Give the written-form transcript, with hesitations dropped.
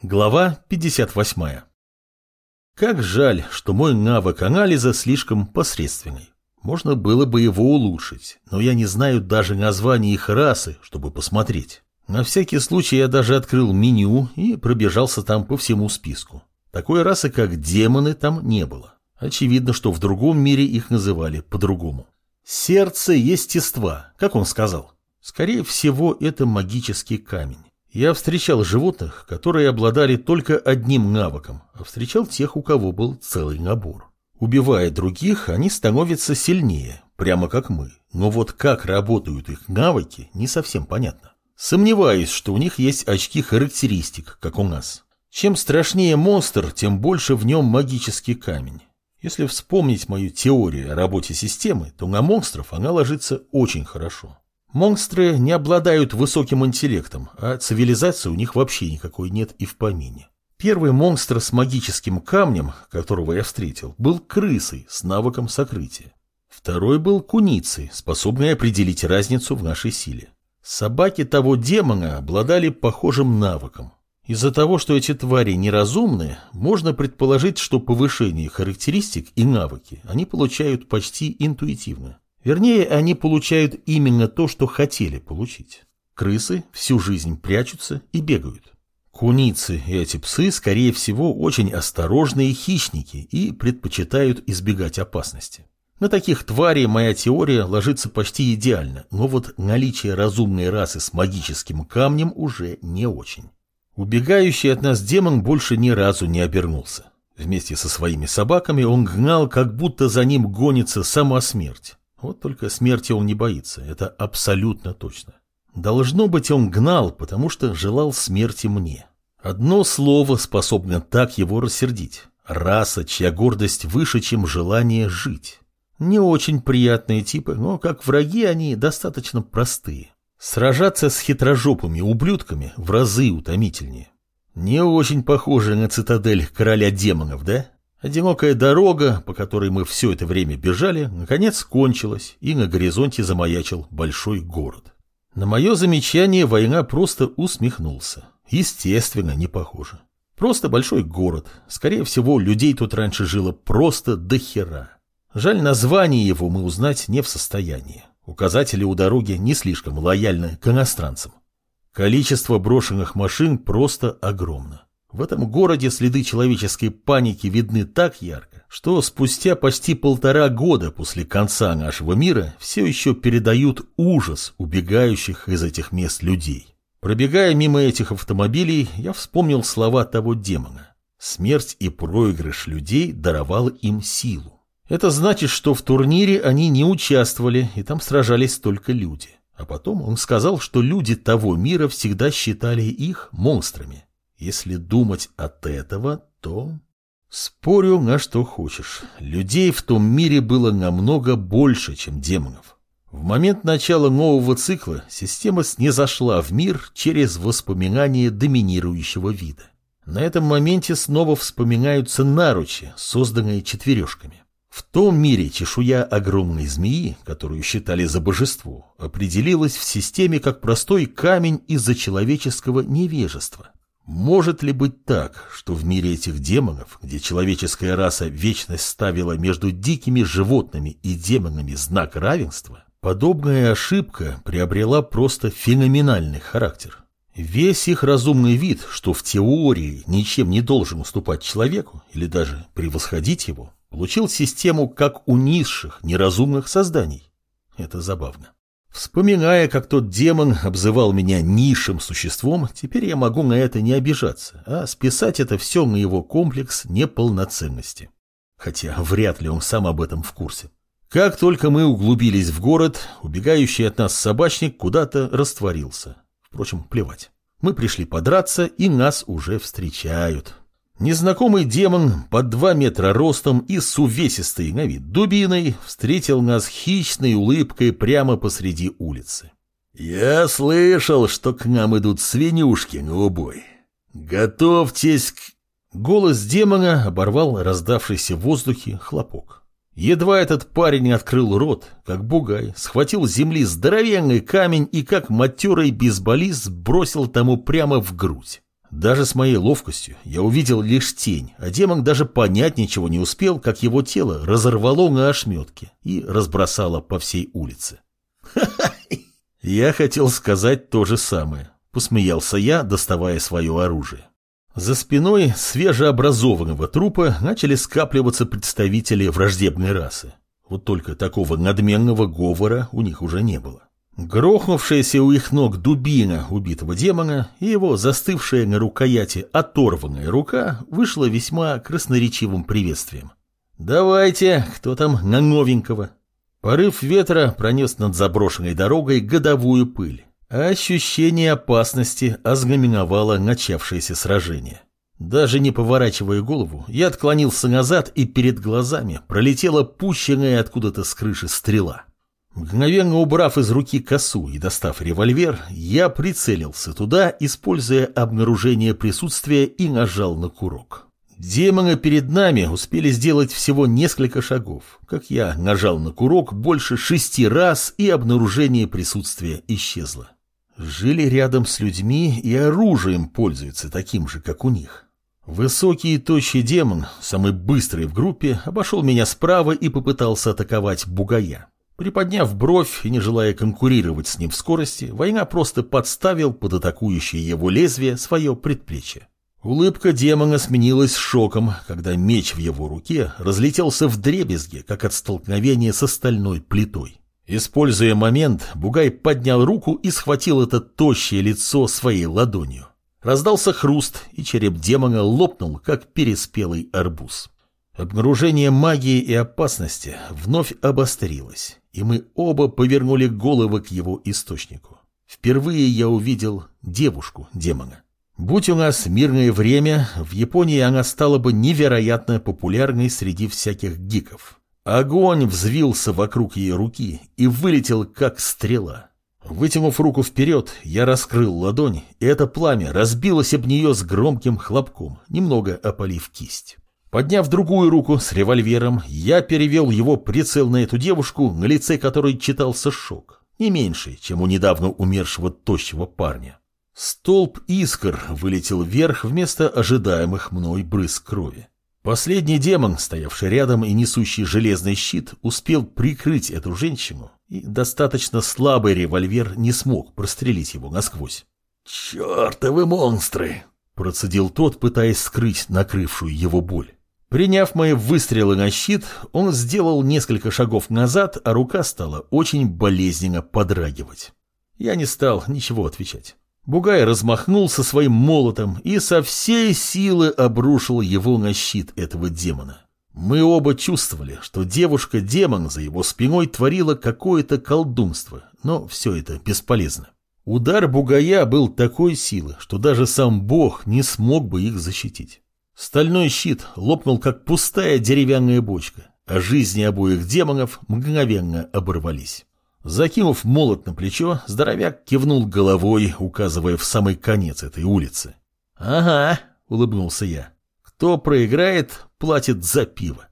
Глава 58. Как жаль, что мой навык анализа слишком посредственный. Можно было бы его улучшить, но я не знаю даже названий их расы, чтобы посмотреть. На всякий случай я даже открыл меню и пробежался там по всему списку. Такой расы, как демоны, там не было. Очевидно, что в другом мире их называли по-другому. Сердце естества, как он сказал. Скорее всего, это магический камень. Я встречал животных, которые обладали только одним навыком, а встречал тех, у кого был целый набор. Убивая других, они становятся сильнее, прямо как мы. Но вот как работают их навыки, не совсем понятно. Сомневаюсь, что у них есть очки характеристик, как у нас. Чем страшнее монстр, тем больше в нем магический камень. Если вспомнить мою теорию о работе системы, то на монстров она ложится очень хорошо. Монстры не обладают высоким интеллектом, а цивилизации у них вообще никакой нет и в помине. Первый монстр с магическим камнем, которого я встретил, был крысой с навыком сокрытия. Второй был куницей, способной определить разницу в нашей силе. Собаки того демона обладали похожим навыком. Из-за того, что эти твари неразумные, можно предположить, что повышение характеристик и навыки они получают почти интуитивно. Вернее, они получают именно то, что хотели получить. Крысы всю жизнь прячутся и бегают. Куницы и эти псы, скорее всего, очень осторожные хищники и предпочитают избегать опасности. На таких тварей моя теория ложится почти идеально, но вот наличие разумной расы с магическим камнем уже не очень. Убегающий от нас демон больше ни разу не обернулся. Вместе со своими собаками он гнал, как будто за ним гонится сама смерть. Вот только смерти он не боится, это абсолютно точно. Должно быть, он гнал, потому что желал смерти мне. Одно слово способно так его рассердить. Раса, чья гордость выше, чем желание жить. Не очень приятные типы, но как враги они достаточно простые. Сражаться с хитрожопыми ублюдками в разы утомительнее. Не очень похоже на цитадель короля демонов, да? Одинокая дорога, по которой мы все это время бежали, наконец кончилась, и на горизонте замаячил большой город. На мое замечание война просто усмехнулся. Естественно, не похоже. Просто большой город. Скорее всего, людей тут раньше жило просто до хера. Жаль, название его мы узнать не в состоянии. Указатели у дороги не слишком лояльны к иностранцам. Количество брошенных машин просто огромно. В этом городе следы человеческой паники видны так ярко, что спустя почти 1,5 года после конца нашего мира все еще передают ужас убегающих из этих мест людей. Пробегая мимо этих автомобилей, я вспомнил слова того демона. Смерть и проигрыш людей даровал им силу. Это значит, что в турнире они не участвовали, и там сражались только люди. А потом он сказал, что люди того мира всегда считали их монстрами. Если думать от этого, то... Спорю на что хочешь. Людей в том мире было намного больше, чем демонов. В момент начала нового цикла система снизошла в мир через воспоминания доминирующего вида. На этом моменте снова вспоминаются наручи, созданные четвережками. В том мире чешуя огромной змеи, которую считали за божество, определилась в системе как простой камень из-за человеческого невежества. Может ли быть так, что в мире этих демонов, где человеческая раса вечность ставила между дикими животными и демонами знак равенства, подобная ошибка приобрела просто феноменальный характер? Весь их разумный вид, что в теории ничем не должен уступать человеку или даже превосходить его, получил систему как у низших, неразумных созданий. Это забавно. Вспоминая, как тот демон обзывал меня низшим существом, теперь я могу на это не обижаться, а списать это все на его комплекс неполноценности. Хотя вряд ли он сам об этом в курсе. Как только мы углубились в город, убегающий от нас собачник куда-то растворился. Впрочем, плевать. Мы пришли подраться, и нас уже встречают. Незнакомый демон под 2 метра ростом и с увесистой на вид дубиной встретил нас хищной улыбкой прямо посреди улицы. «Я слышал, что к нам идут свинюшки на убой. Готовьтесь к...» Голос демона оборвал раздавшийся в воздухе хлопок. Едва этот парень открыл рот, как бугай схватил с земли здоровенный камень и как матерый бейсболист бросил тому прямо в грудь. Даже с моей ловкостью я увидел лишь тень, а демон даже понять ничего не успел, как его тело разорвало на ошметки и разбросало по всей улице. Я хотел сказать то же самое. Посмеялся я, доставая свое оружие. За спиной свежеобразованного трупа начали скапливаться представители враждебной расы. Вот только такого надменного говора у них уже не было. Грохнувшаяся у их ног дубина убитого демона и его застывшая на рукояти оторванная рука вышла весьма красноречивым приветствием. «Давайте, кто там на новенького?» Порыв ветра пронес над заброшенной дорогой годовую пыль, а ощущение опасности ознаменовало начавшееся сражение. Даже не поворачивая голову, я отклонился назад, и перед глазами пролетела пущенная откуда-то с крыши стрела. Мгновенно убрав из руки косу и достав револьвер, я прицелился туда, используя обнаружение присутствия, и нажал на курок. Демоны перед нами успели сделать всего несколько шагов, как я нажал на курок больше 6 раз, и обнаружение присутствия исчезло. Жили рядом с людьми и оружием пользуются таким же, как у них. Высокий и тощий демон, самый быстрый в группе, обошел меня справа и попытался атаковать бугая. Приподняв бровь и не желая конкурировать с ним в скорости, война просто подставил под атакующее его лезвие свое предплечье. Улыбка демона сменилась шоком, когда меч в его руке разлетелся вдребезги, как от столкновения с стальной плитой. Используя момент, бугай поднял руку и схватил это тощее лицо своей ладонью. Раздался хруст, и череп демона лопнул, как переспелый арбуз. Обнаружение магии и опасности вновь обострилось, и мы оба повернули головы к его источнику. Впервые я увидел девушку демона. Будь у нас мирное время, в Японии она стала бы невероятно популярной среди всяких гиков. Огонь взвился вокруг ее руки и вылетел, как стрела. Вытянув руку вперед, я раскрыл ладонь, и это пламя разбилось об нее с громким хлопком, немного опалив кисть. Подняв другую руку с револьвером, я перевел его прицел на эту девушку, на лице которой читался шок, не меньше, чем у недавно умершего тощего парня. Столб искр вылетел вверх вместо ожидаемых мной брызг крови. Последний демон, стоявший рядом и несущий железный щит, успел прикрыть эту женщину, и достаточно слабый револьвер не смог прострелить его насквозь. «Чертовы монстры!» – процедил тот, пытаясь скрыть накрывшую его боль. Приняв мои выстрелы на щит, он сделал несколько шагов назад, а рука стала очень болезненно подрагивать. Я не стал ничего отвечать. Бугай размахнулся своим молотом и со всей силы обрушил его на щит этого демона. Мы оба чувствовали, что девушка-демон за его спиной творила какое-то колдунство, но все это бесполезно. Удар бугая был такой силы, что даже сам бог не смог бы их защитить. Стальной щит лопнул, как пустая деревянная бочка, а жизни обоих демонов мгновенно оборвались. Закинув молот на плечо, здоровяк кивнул головой, указывая в самый конец этой улицы. «Ага», — улыбнулся я, — «кто проиграет, платит за пиво».